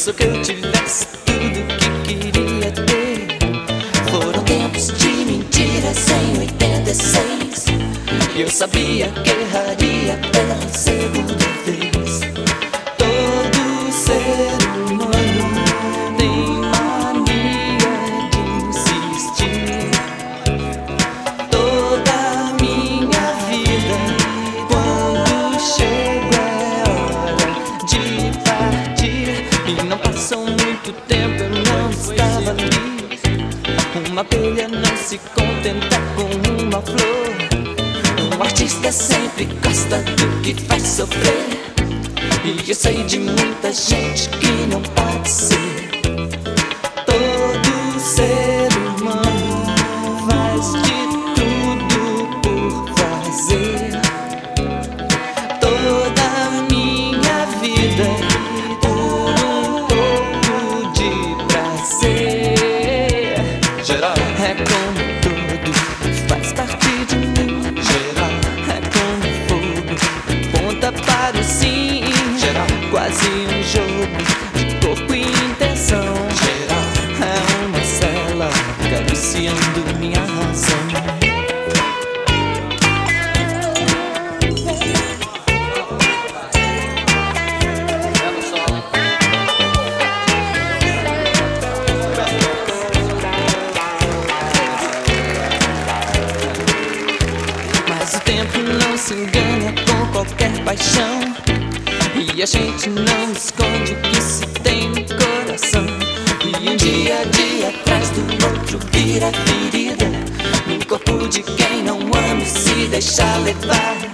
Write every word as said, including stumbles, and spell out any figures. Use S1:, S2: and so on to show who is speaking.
S1: pensou que eu tivesse tudo que queria ter. Foram tempos de mentiras em oitenta e seis, e eu sabia que erraria pela segunda vez. Todo ser humano tem mania de insistir. Toda a minha vida, quando chega é hora de partir, e não passou muito tempo, eu não estava ali. Uma abelha não se contenta com uma flor. Um artista sempre gosta do que faz sofrer, e eu sei de muita gente que não pode ser. Todo ser humano faz de tudo por fazer. Toda a minha vida por um pouco de prazer.
S2: Geral,
S1: É como tudo faz parte de mim.
S2: geral,
S1: É como fogo, ponta para o sim.
S2: geral,
S1: Quase um jogo de corpo e intenção.
S2: geral.
S1: É uma cela acariciando minha razão. Mas o tempo não se engana com qualquer paixão, e a gente não esconde o que se tem no coração. E um dia a dia atrás do outro vira ferida no corpo de quem não ama e se deixa levar.